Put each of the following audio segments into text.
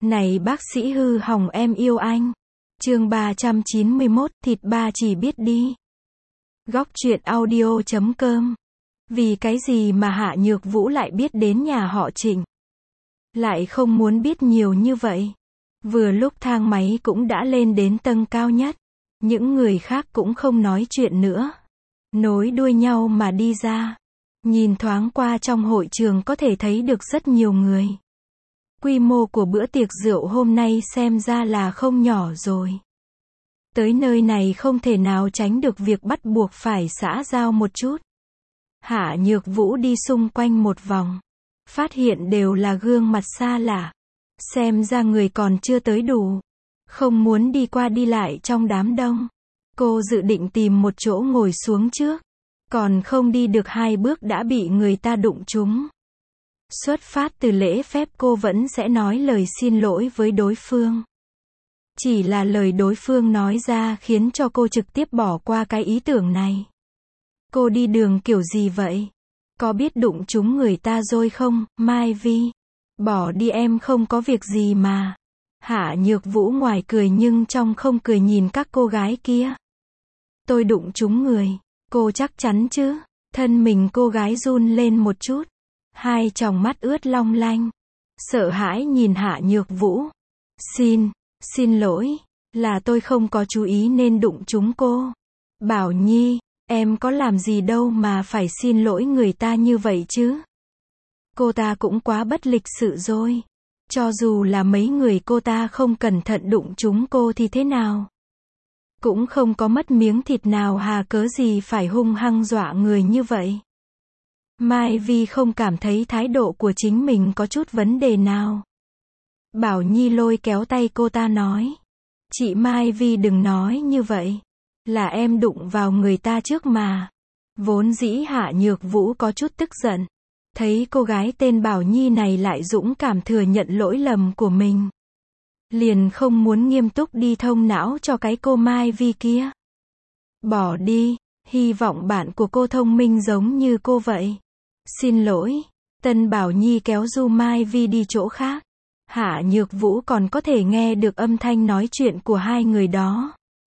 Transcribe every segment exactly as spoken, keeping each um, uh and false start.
Này bác sĩ hư hỏng em yêu anh. Chương ba trăm chín mươi mốt, thịt ba chỉ biết đi. Góc truyện audio chấm com. Vì cái gì mà Hạ Nhược Vũ lại biết đến nhà họ Trịnh? Lại không muốn biết nhiều như vậy. Vừa lúc thang máy cũng đã lên đến tầng cao nhất. Những người khác cũng không nói chuyện nữa. Nối đuôi nhau mà đi ra. Nhìn thoáng qua trong hội trường có thể thấy được rất nhiều người. Quy mô của bữa tiệc rượu hôm nay xem ra là không nhỏ rồi. Tới nơi này không thể nào tránh được việc bắt buộc phải xã giao một chút. Hạ Nhược Vũ đi xung quanh một vòng. Phát hiện đều là gương mặt xa lạ. Xem ra người còn chưa tới đủ. Không muốn đi qua đi lại trong đám đông. Cô dự định tìm một chỗ ngồi xuống trước. Còn không đi được hai bước đã bị người ta đụng trúng. Xuất phát từ lễ phép cô vẫn sẽ nói lời xin lỗi với đối phương. Chỉ là lời đối phương nói ra khiến cho cô trực tiếp bỏ qua cái ý tưởng này. Cô đi đường kiểu gì vậy? Có biết đụng trúng người ta rồi không, Mai Vi? Bỏ đi em không có việc gì mà. Hạ Nhược Vũ ngoài cười nhưng trong không cười nhìn các cô gái kia. Tôi đụng trúng người. Cô chắc chắn chứ? Thân mình cô gái run lên một chút. Hai tròng mắt ướt long lanh. Sợ hãi nhìn Hạ Nhược Vũ. Xin, xin lỗi. Là tôi không có chú ý nên đụng trúng cô. Bảo Nhi, em có làm gì đâu mà phải xin lỗi người ta như vậy chứ? Cô ta cũng quá bất lịch sự rồi. Cho dù là mấy người cô ta không cẩn thận đụng trúng cô thì thế nào? Cũng không có mất miếng thịt nào hà cớ gì phải hung hăng dọa người như vậy. Mai Vi không cảm thấy thái độ của chính mình có chút vấn đề nào. Bảo Nhi lôi kéo tay cô ta nói. Chị Mai Vi đừng nói như vậy. Là em đụng vào người ta trước mà. Vốn dĩ Hạ Nhược Vũ có chút tức giận. Thấy cô gái tên Bảo Nhi này lại dũng cảm thừa nhận lỗi lầm của mình. Liền không muốn nghiêm túc đi thông não cho cái cô Mai Vi kia. Bỏ đi, hy vọng bạn của cô thông minh giống như cô vậy. Xin lỗi, Tân Bảo Nhi kéo Du Mai Vi đi chỗ khác. Hạ Nhược Vũ còn có thể nghe được âm thanh nói chuyện của hai người đó.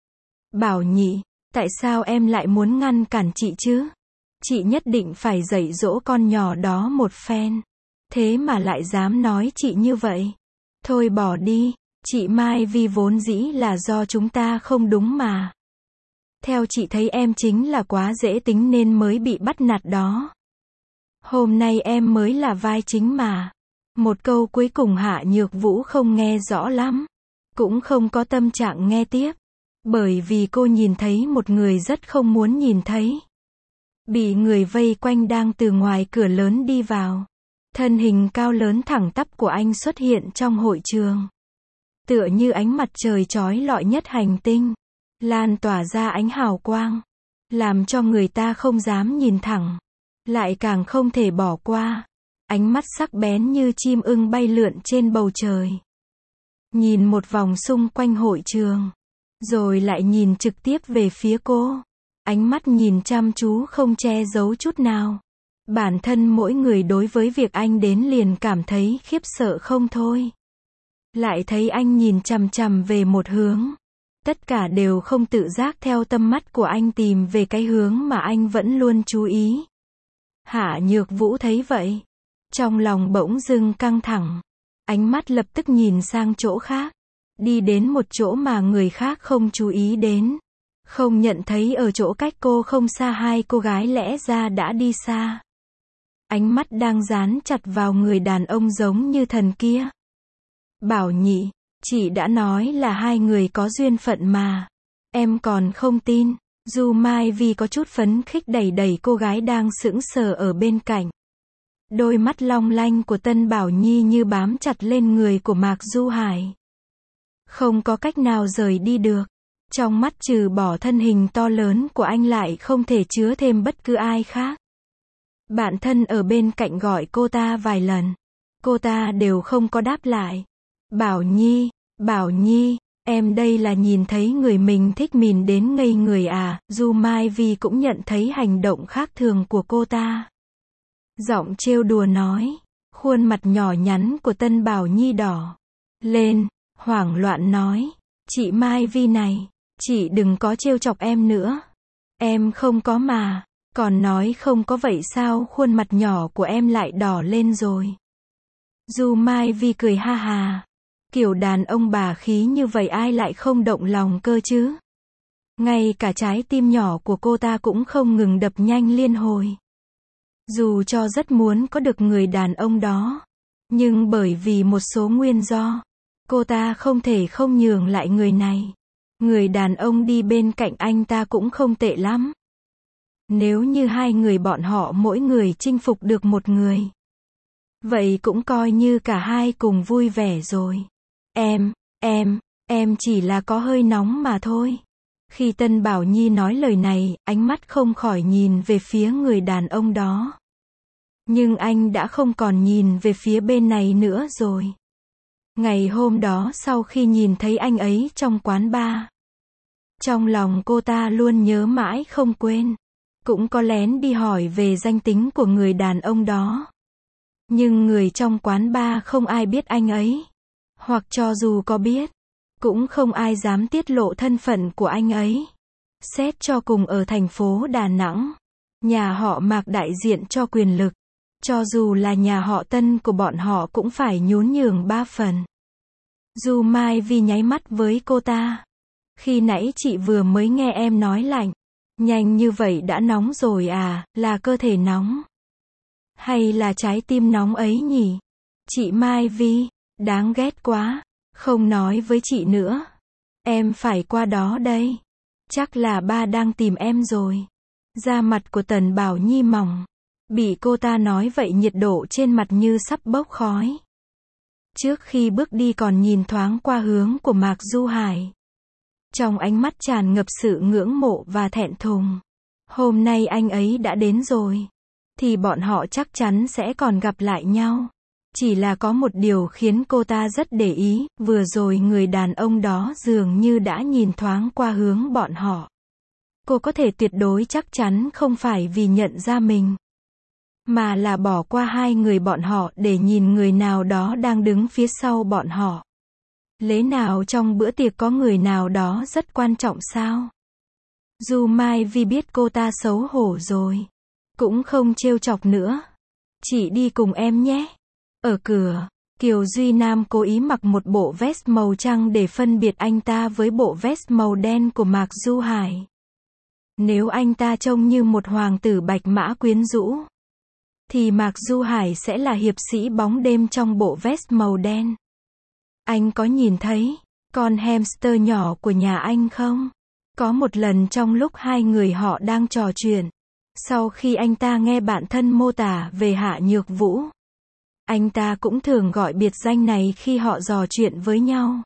Bảo Nhi, tại sao em lại muốn ngăn cản chị chứ? Chị nhất định phải dạy dỗ con nhỏ đó một phen. Thế mà lại dám nói chị như vậy. Thôi bỏ đi, chị Mai Vi vốn dĩ là do chúng ta không đúng mà. Theo chị thấy em chính là quá dễ tính nên mới bị bắt nạt đó. Hôm nay em mới là vai chính mà. Một câu cuối cùng Hạ Nhược Vũ không nghe rõ lắm. Cũng không có tâm trạng nghe tiếp. Bởi vì cô nhìn thấy một người rất không muốn nhìn thấy. Bị người vây quanh đang từ ngoài cửa lớn đi vào. Thân hình cao lớn thẳng tắp của anh xuất hiện trong hội trường. Tựa như ánh mặt trời chói lọi nhất hành tinh. Lan tỏa ra ánh hào quang. Làm cho người ta không dám nhìn thẳng. Lại càng không thể bỏ qua. Ánh mắt sắc bén như chim ưng bay lượn trên bầu trời. Nhìn một vòng xung quanh hội trường. Rồi lại nhìn trực tiếp về phía cô. Ánh mắt nhìn chăm chú không che giấu chút nào. Bản thân mỗi người đối với việc anh đến liền cảm thấy khiếp sợ không thôi. Lại thấy anh nhìn chằm chằm về một hướng. Tất cả đều không tự giác theo tâm mắt của anh tìm về cái hướng mà anh vẫn luôn chú ý. Hạ Nhược Vũ thấy vậy. Trong lòng bỗng dưng căng thẳng. Ánh mắt lập tức nhìn sang chỗ khác. Đi đến một chỗ mà người khác không chú ý đến. Không nhận thấy ở chỗ cách cô không xa hai cô gái lẽ ra đã đi xa. Ánh mắt đang dán chặt vào người đàn ông giống như thần kia. Bảo Nhị, chị đã nói là hai người có duyên phận mà. Em còn không tin. Du Mai Vi có chút phấn khích đẩy đẩy cô gái đang sững sờ ở bên cạnh. Đôi mắt long lanh của Tân Bảo Nhi như bám chặt lên người của Mạc Du Hải. Không có cách nào rời đi được. Trong mắt trừ bỏ thân hình to lớn của anh lại không thể chứa thêm bất cứ ai khác. Bạn thân ở bên cạnh gọi cô ta vài lần. Cô ta đều không có đáp lại. Bảo Nhi, Bảo Nhi, em đây là nhìn thấy người mình thích mìn đến ngây người à? Du Mai Vi cũng nhận thấy hành động khác thường của cô ta. Giọng trêu đùa nói. Khuôn mặt nhỏ nhắn của Tân Bảo Nhi đỏ. lên, hoảng loạn nói. Chị Mai Vi này, chị đừng có trêu chọc em nữa. Em không có mà. Còn nói không có vậy sao khuôn mặt nhỏ của em lại đỏ lên rồi. Du Mai Vi cười ha hà. Kiểu đàn ông bà khí như vậy ai lại không động lòng cơ chứ. Ngay cả trái tim nhỏ của cô ta cũng không ngừng đập nhanh liên hồi. Dù cho rất muốn có được người đàn ông đó, nhưng bởi vì một số nguyên do, cô ta không thể không nhường lại người này. Người đàn ông đi bên cạnh anh ta cũng không tệ lắm. Nếu như hai người bọn họ mỗi người chinh phục được một người, vậy cũng coi như cả hai cùng vui vẻ rồi. Em, em, em chỉ là có hơi nóng mà thôi. Khi Tân Bảo Nhi nói lời này, ánh mắt không khỏi nhìn về phía người đàn ông đó. Nhưng anh đã không còn nhìn về phía bên này nữa rồi. Ngày hôm đó sau khi nhìn thấy anh ấy trong quán bar, trong lòng cô ta luôn nhớ mãi không quên. Cũng có lén đi hỏi về danh tính của người đàn ông đó. Nhưng người trong quán bar không ai biết anh ấy. Hoặc cho dù có biết, cũng không ai dám tiết lộ thân phận của anh ấy. Xét cho cùng ở thành phố Đà Nẵng, nhà họ Mạc đại diện cho quyền lực. Cho dù là nhà họ Tân của bọn họ cũng phải nhún nhường ba phần. Du Mai Vi nháy mắt với cô ta. Khi nãy chị vừa mới nghe em nói lạnh. Nhanh như vậy đã nóng rồi à, là cơ thể nóng. Hay là trái tim nóng ấy nhỉ? Chị Mai Vi, đáng ghét quá. Không nói với chị nữa. Em phải qua đó đây. Chắc là ba đang tìm em rồi. Da mặt của Tần Bảo Nhi mỏng. Bị cô ta nói vậy nhiệt độ trên mặt như sắp bốc khói. Trước khi bước đi còn nhìn thoáng qua hướng của Mạc Du Hải. Trong ánh mắt tràn ngập sự ngưỡng mộ và thẹn thùng. Hôm nay anh ấy đã đến rồi. Thì bọn họ chắc chắn sẽ còn gặp lại nhau. Chỉ là có một điều khiến cô ta rất để ý. Vừa rồi người đàn ông đó dường như đã nhìn thoáng qua hướng bọn họ. Cô có thể tuyệt đối chắc chắn không phải vì nhận ra mình, mà là bỏ qua hai người bọn họ để nhìn người nào đó đang đứng phía sau bọn họ. Lẽ nào trong bữa tiệc có người nào đó rất quan trọng sao? Du Mai Vi biết cô ta xấu hổ rồi. Cũng không trêu chọc nữa. Chị đi cùng em nhé. Ở cửa, Kiều Duy Nam cố ý mặc một bộ vest màu trắng để phân biệt anh ta với bộ vest màu đen của Mạc Du Hải. Nếu anh ta trông như một hoàng tử bạch mã quyến rũ, thì Mạc Du Hải sẽ là hiệp sĩ bóng đêm trong bộ vest màu đen. Anh có nhìn thấy con hamster nhỏ của nhà anh không? Có một lần trong lúc hai người họ đang trò chuyện, sau khi anh ta nghe bạn thân mô tả về Hạ Nhược Vũ, anh ta cũng thường gọi biệt danh này khi họ trò chuyện với nhau.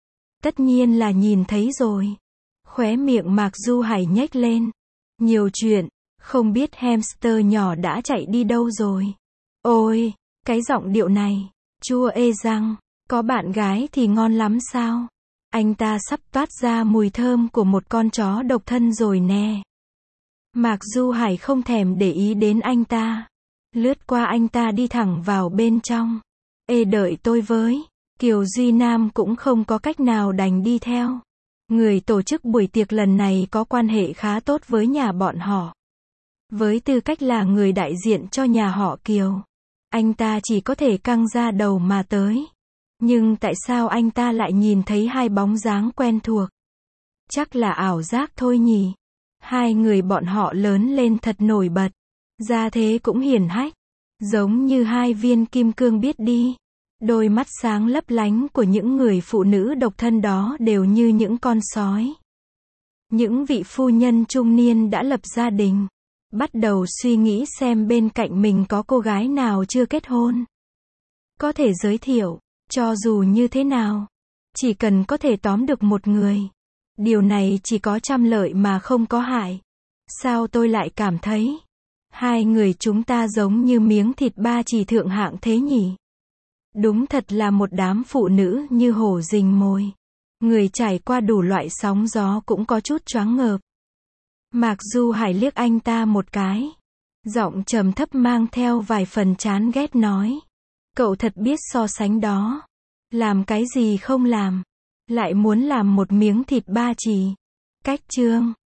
Tất nhiên là nhìn thấy rồi. Khóe miệng Mạc Du Hải nhếch lên. Nhiều chuyện, không biết hamster nhỏ đã chạy đi đâu rồi. Ôi, cái giọng điệu này, chua ê răng, có bạn gái thì ngon lắm sao? Anh ta sắp toát ra mùi thơm của một con chó độc thân rồi nè. Mạc Du Hải không thèm để ý đến anh ta. Lướt qua anh ta đi thẳng vào bên trong. Ê đợi tôi với. Kiều Duy Nam cũng không có cách nào đành đi theo. Người tổ chức buổi tiệc lần này có quan hệ khá tốt với nhà bọn họ. Với tư cách là người đại diện cho nhà họ Kiều, anh ta chỉ có thể căng ra đầu mà tới. Nhưng tại sao anh ta lại nhìn thấy hai bóng dáng quen thuộc? Chắc là ảo giác thôi nhỉ. Hai người bọn họ lớn lên thật nổi bật. Gia thế cũng hiển hách. Giống như hai viên kim cương biết đi. Đôi mắt sáng lấp lánh của những người phụ nữ độc thân đó đều như những con sói. Những vị phu nhân trung niên đã lập gia đình, bắt đầu suy nghĩ xem bên cạnh mình có cô gái nào chưa kết hôn, có thể giới thiệu. Cho dù như thế nào, chỉ cần có thể tóm được một người, điều này chỉ có trăm lợi mà không có hại. Sao tôi lại cảm thấy hai người chúng ta giống như miếng thịt ba chỉ thượng hạng thế nhỉ? Đúng thật là một đám phụ nữ như hổ rình mồi. Người trải qua đủ loại sóng gió cũng có chút choáng ngợp. Mạc Du Hải liếc anh ta một cái. Giọng trầm thấp mang theo vài phần chán ghét nói. Cậu thật biết so sánh đó. Làm cái gì không làm. Lại muốn làm một miếng thịt ba chỉ. Cách chương